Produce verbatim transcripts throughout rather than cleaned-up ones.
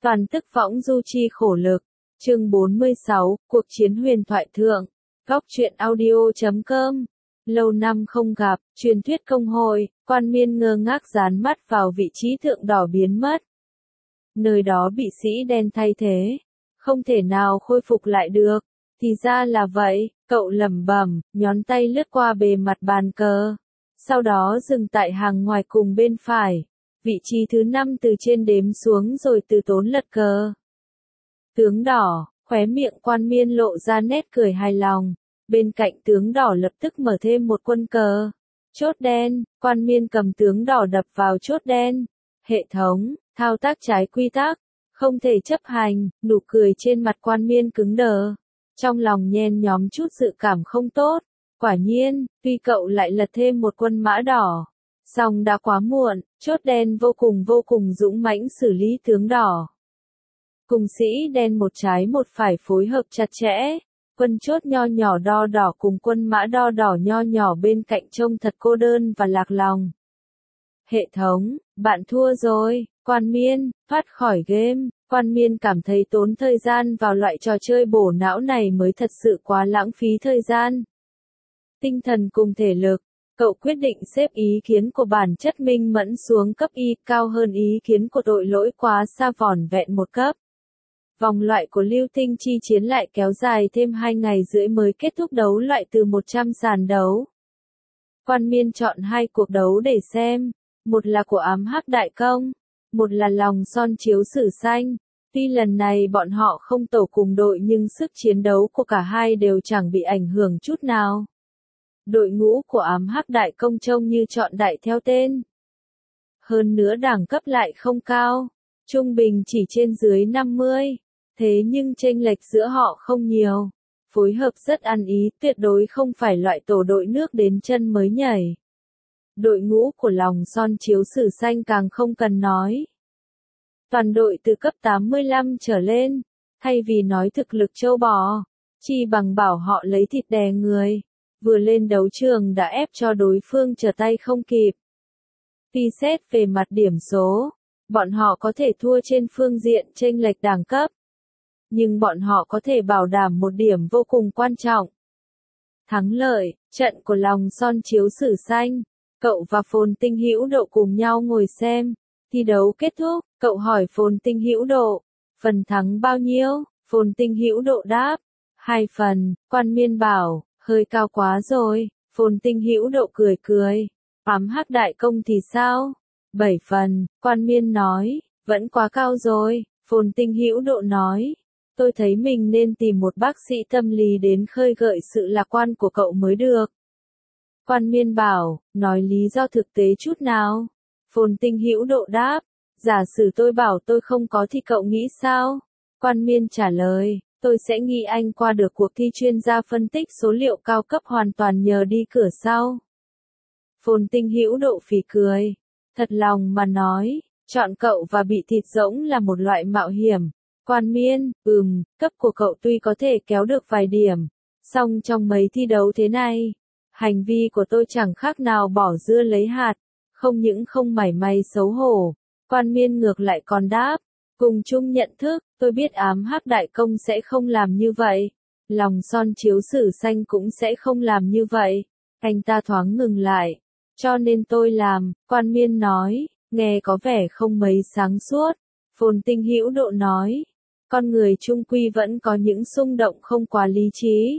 Toàn tức võng du chi khổ lực. Chương bốn mươi sáu, cuộc chiến huyền thoại thượng. Góc truyện audio chấm com. Lâu năm không gặp, truyền thuyết công hội, Quan Miên ngơ ngác dán mắt vào vị trí thượng đỏ biến mất. Nơi đó bị sĩ đen thay thế, không thể nào khôi phục lại được. Thì ra là vậy, cậu lẩm bẩm, nhón tay lướt qua bề mặt bàn cờ. Sau đó dừng tại hàng ngoài cùng bên phải. Vị trí thứ năm từ trên đếm xuống rồi từ tốn lật cờ. Tướng đỏ, khóe miệng Quan Miên lộ ra nét cười hài lòng. Bên cạnh tướng đỏ lập tức mở thêm một quân cờ. Chốt đen, Quan Miên cầm tướng đỏ đập vào chốt đen. Hệ thống, thao tác trái quy tắc, không thể chấp hành, nụ cười trên mặt Quan Miên cứng đờ. Trong lòng nhen nhóm chút dự cảm không tốt. Quả nhiên, tuy cậu lại lật thêm một quân mã đỏ. Song đã quá muộn, chốt đen vô cùng vô cùng dũng mãnh xử lý tướng đỏ. Cùng sĩ đen một trái một phải phối hợp chặt chẽ. Quân chốt nho nhỏ đo đỏ cùng quân mã đo đỏ nho nhỏ bên cạnh trông thật cô đơn và lạc lòng. Hệ thống, bạn thua rồi, Quan Miên, thoát khỏi game. Quan Miên cảm thấy tốn thời gian vào loại trò chơi bổ não này mới thật sự quá lãng phí thời gian. Tinh thần cùng thể lực, cậu quyết định xếp ý kiến của bản chất minh mẫn xuống cấp Y cao hơn ý kiến của tội lỗi quá xa vỏn vẹn một cấp. Vòng loại của Lưu Tinh chi chiến lại kéo dài thêm hai ngày rưỡi mới kết thúc đấu loại từ một trăm sàn đấu. Quan Miên chọn hai cuộc đấu để xem, một là của ám hắc đại công, một là lòng son chiếu sử xanh. Tuy lần này bọn họ không tổ cùng đội nhưng sức chiến đấu của cả hai đều chẳng bị ảnh hưởng chút nào. Đội ngũ của ám hắc đại công trông như chọn đại theo tên. Hơn nữa đẳng cấp lại không cao, trung bình chỉ trên dưới năm mươi. Thế nhưng chênh lệch giữa họ không nhiều. Phối hợp rất ăn ý, tuyệt đối không phải loại tổ đội nước đến chân mới nhảy. Đội ngũ của lòng son chiếu sử xanh càng không cần nói. Toàn đội từ cấp tám mươi lăm trở lên, thay vì nói thực lực trâu bò, chi bằng bảo họ lấy thịt đè người. Vừa lên đấu trường đã ép cho đối phương trở tay không kịp. Tuy xét về mặt điểm số, bọn họ có thể thua trên phương diện chênh lệch đẳng cấp. Nhưng bọn họ có thể bảo đảm một điểm vô cùng quan trọng. Thắng lợi, trận của lòng son chiếu sử xanh. Cậu và Phồn Tinh Hữu Độ cùng nhau ngồi xem. Thi đấu kết thúc, cậu hỏi Phồn Tinh Hữu Độ, phần thắng bao nhiêu? Phồn Tinh Hữu Độ đáp, hai phần. Quan Miên bảo, hơi cao quá rồi. Phồn Tinh Hữu Độ cười cười, ám hắc đại công thì sao? bảy phần. Quan Miên nói, vẫn quá cao rồi. Phồn Tinh Hữu Độ nói, tôi thấy mình nên tìm một bác sĩ tâm lý đến khơi gợi sự lạc quan của cậu mới được. Quan Miên bảo, nói lý do thực tế chút nào? Phồn Tinh Hữu Độ đáp, giả sử tôi bảo tôi không có thì cậu nghĩ sao? Quan Miên trả lời, tôi sẽ nghĩ anh qua được cuộc thi chuyên gia phân tích số liệu cao cấp hoàn toàn nhờ đi cửa sau. Phồn Tinh Hữu Độ phì cười, thật lòng mà nói, chọn cậu và bị thịt rỗng là một loại mạo hiểm. Quan Miên, ừm, cấp của cậu tuy có thể kéo được vài điểm, song trong mấy thi đấu thế này, hành vi của tôi chẳng khác nào bỏ dưa lấy hạt, không những không mảy may xấu hổ. Quan Miên ngược lại còn đáp, cùng chung nhận thức, tôi biết ám hắc đại công sẽ không làm như vậy, lòng son chiếu sử xanh cũng sẽ không làm như vậy. Anh ta thoáng ngừng lại, cho nên tôi làm. Quan Miên nói, nghe có vẻ không mấy sáng suốt. Phồn Tinh Hữu Độ nói, con người chung quy vẫn có những xung động không quá lý trí.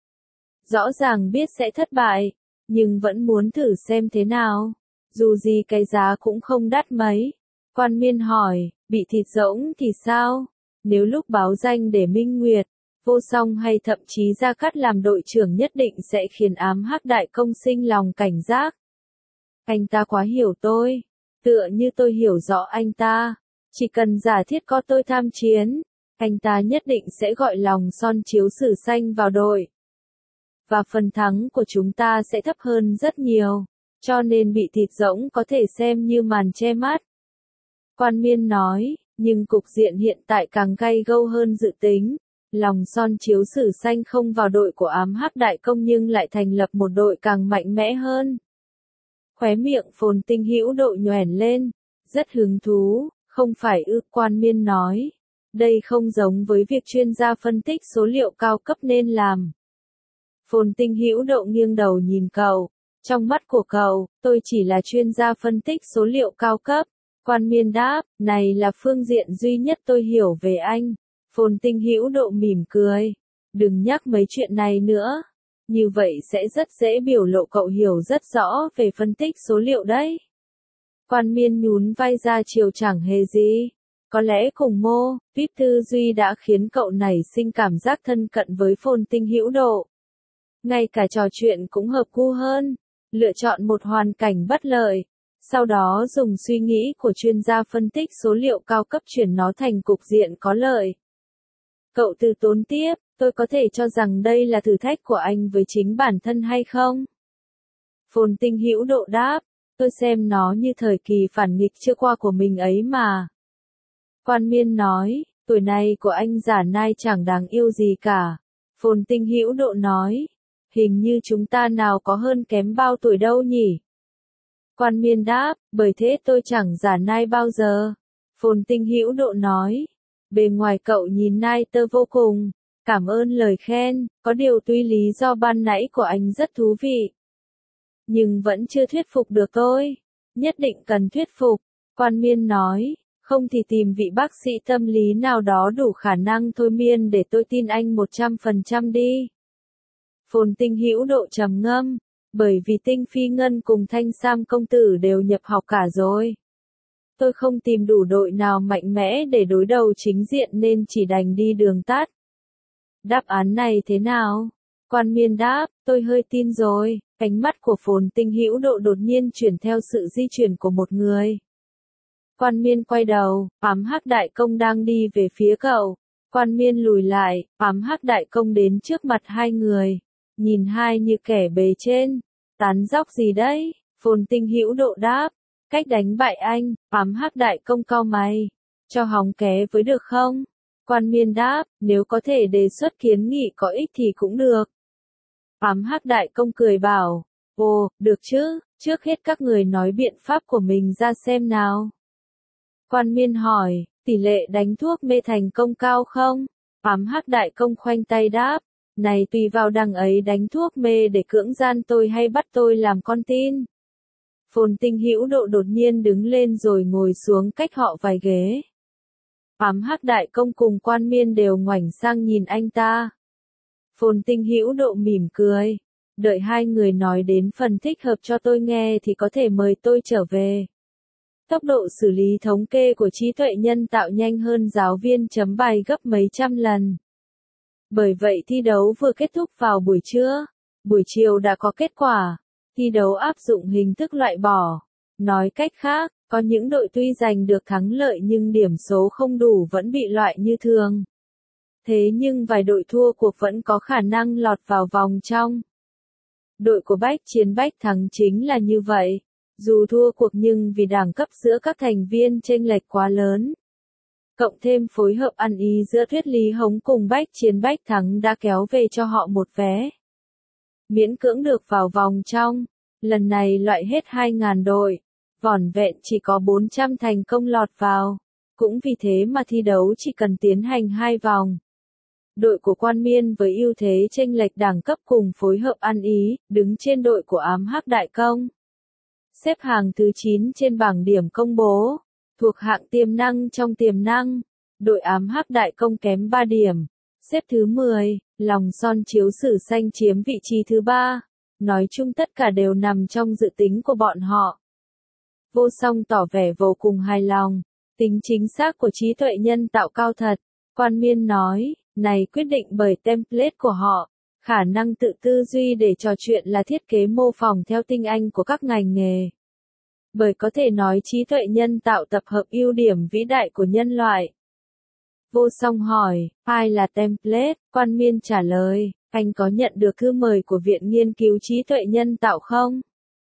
Rõ ràng biết sẽ thất bại, nhưng vẫn muốn thử xem thế nào. Dù gì cái giá cũng không đắt mấy. Quan Miên hỏi, bị thịt rỗng thì sao? Nếu lúc báo danh để Minh Nguyệt, Vô Song hay thậm chí Gia Cát làm đội trưởng nhất định sẽ khiến ám hắc đại công sinh lòng cảnh giác. Anh ta quá hiểu tôi. Tựa như tôi hiểu rõ anh ta. Chỉ cần giả thiết có tôi tham chiến, anh ta nhất định sẽ gọi lòng son chiếu sử xanh vào đội. Và phần thắng của chúng ta sẽ thấp hơn rất nhiều. Cho nên bị thịt rỗng có thể xem như màn che mắt. Quan Miên nói, nhưng cục diện hiện tại càng gay gâu hơn dự tính. Lòng son chiếu sử xanh không vào đội của ám hắc đại công nhưng lại thành lập một đội càng mạnh mẽ hơn. Khóe miệng Phồn Tinh Hữu Độ nhoẻn lên, rất hứng thú, không phải ư? Quan Miên nói, Đây không giống với việc chuyên gia phân tích số liệu cao cấp nên làm. Phồn Tinh Hữu Độ nghiêng đầu nhìn cậu. Trong mắt của cậu, tôi chỉ là chuyên gia phân tích số liệu cao cấp. Quan Miên đáp, này là phương diện duy nhất tôi hiểu về anh. Phồn Tinh Hữu Độ mỉm cười. Đừng nhắc mấy chuyện này nữa. Như vậy sẽ rất dễ biểu lộ cậu hiểu rất rõ về phân tích số liệu đấy. Quan Miên nhún vai ra chiều chẳng hề gì. Có lẽ cùng mô, típ tư duy đã khiến cậu nảy sinh cảm giác thân cận với Phồn Tinh Hữu Độ. Ngay cả trò chuyện cũng hợp gu hơn. Lựa chọn một hoàn cảnh bất lợi. Sau đó dùng suy nghĩ của chuyên gia phân tích số liệu cao cấp chuyển nó thành cục diện có lợi. Cậu từ tốn tiếp, tôi có thể cho rằng đây là thử thách của anh với chính bản thân hay không? Phồn Tinh Hữu Độ đáp, tôi xem nó như thời kỳ phản nghịch chưa qua của mình ấy mà. Quan Miên nói, tuổi này của anh giả nai chẳng đáng yêu gì cả. Phồn Tinh Hữu Độ nói, hình như chúng ta nào có hơn kém bao tuổi đâu nhỉ? Quan Miên đáp, bởi thế tôi chẳng giả nai bao giờ. Phồn Tinh Hữu Độ nói, bề ngoài cậu nhìn nai tơ vô cùng. Cảm ơn lời khen, có điều tuy lý do ban nãy của anh rất thú vị. Nhưng vẫn chưa thuyết phục được tôi. Nhất định cần thuyết phục. Quan Miên nói, không thì tìm vị bác sĩ tâm lý nào đó đủ khả năng thôi miên để tôi tin anh một trăm phần trăm đi. Phồn Tinh Hữu Độ trầm ngâm, bởi vì Tinh Phi Ngân cùng Thanh Sam công tử đều nhập học cả rồi. Tôi không tìm đủ đội nào mạnh mẽ để đối đầu chính diện nên chỉ đành đi đường tắt. Đáp án này thế nào? Quan Miên đáp, tôi hơi tin rồi. Ánh mắt của Phồn Tinh Hữu Độ đột nhiên chuyển theo sự di chuyển của một người. Quan Miên quay đầu, Ám Hắc Đại Công đang đi về phía cậu. Quan Miên lùi lại, Ám Hắc Đại Công đến trước mặt hai người. Nhìn hai như kẻ bề trên. Tán dóc gì đấy? Phồn Tinh Hữu Độ đáp. Cách đánh bại anh, Ám Hắc Đại Công cau mày. Cho hóng ké với được không? Quan Miên đáp, nếu có thể đề xuất kiến nghị có ích thì cũng được. Ám Hắc Đại Công cười bảo, ồ, được chứ, trước hết các người nói biện pháp của mình ra xem nào. Quan Miên hỏi, tỷ lệ đánh thuốc mê thành công cao không? Ám Hắc Đại Công khoanh tay đáp, này tùy vào đằng ấy đánh thuốc mê để cưỡng gian tôi hay bắt tôi làm con tin. Phồn Tinh Hữu Độ đột nhiên đứng lên rồi ngồi xuống cách họ vài ghế. Ám Hắc Đại Công cùng Quan Miên đều ngoảnh sang nhìn anh ta. Phồn Tinh Hữu Độ mỉm cười. Đợi hai người nói đến phần thích hợp cho tôi nghe thì có thể mời tôi trở về. Tốc độ xử lý thống kê của trí tuệ nhân tạo nhanh hơn giáo viên chấm bài gấp mấy trăm lần. Bởi vậy thi đấu vừa kết thúc vào buổi trưa. Buổi chiều đã có kết quả. Thi đấu áp dụng hình thức loại bỏ. Nói cách khác, có những đội tuy giành được thắng lợi nhưng điểm số không đủ vẫn bị loại như thường. Thế nhưng vài đội thua cuộc vẫn có khả năng lọt vào vòng trong. Đội của Bách Chiến Bách Thắng chính là như vậy. Dù thua cuộc nhưng vì đẳng cấp giữa các thành viên chênh lệch quá lớn. Cộng thêm phối hợp ăn ý giữa Thuyết Lý Hống cùng Bách Chiến Bách Thắng đã kéo về cho họ một vé. Miễn cưỡng được vào vòng trong. Lần này loại hết hai nghìn đội. Vỏn vẹn chỉ có bốn trăm thành công lọt vào. Cũng vì thế mà thi đấu chỉ cần tiến hành hai vòng. Đội của Quan Miên với ưu thế chênh lệch đẳng cấp cùng phối hợp ăn ý, đứng trên đội của Ám Hắc Đại Công. Xếp hàng thứ chín trên bảng điểm công bố, thuộc hạng tiềm năng trong tiềm năng. Đội Ám Hắc Đại Công kém ba điểm. Xếp thứ mười, Lòng Son Chiếu Sử Xanh chiếm vị trí thứ ba. Nói chung tất cả đều nằm trong dự tính của bọn họ. Vô Song tỏ vẻ vô cùng hài lòng. Tính chính xác của trí tuệ nhân tạo cao thật. Quan Miên nói, này quyết định bởi template của họ. Khả năng tự tư duy để trò chuyện là thiết kế mô phỏng theo tinh anh của các ngành nghề. Bởi có thể nói trí tuệ nhân tạo tập hợp ưu điểm vĩ đại của nhân loại. Vô Song hỏi, ai là template? Quan Miên trả lời, anh có nhận được thư mời của Viện Nghiên cứu Trí tuệ Nhân tạo không?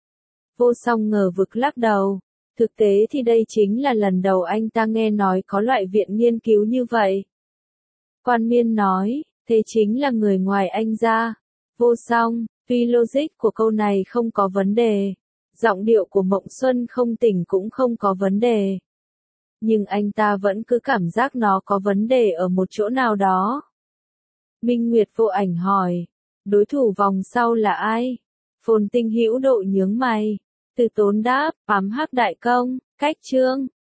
Vô Song ngờ vực lắc đầu. Thực tế thì đây chính là lần đầu anh ta nghe nói có loại viện nghiên cứu như vậy. Quan Miên nói, thế chính là người ngoài anh ra. Vô Song, tuy logic của câu này không có vấn đề. Giọng điệu của Mộng Xuân không tỉnh cũng không có vấn đề. nhưng anh ta vẫn cứ cảm giác nó có vấn đề ở một chỗ nào đó. Minh Nguyệt vô ảnh hỏi, đối thủ vòng sau là ai? Phồn Tinh Hữu Độ nhướng mày. Từ Tốn đáp, Ám Hắc Đại Công, Cách Trương.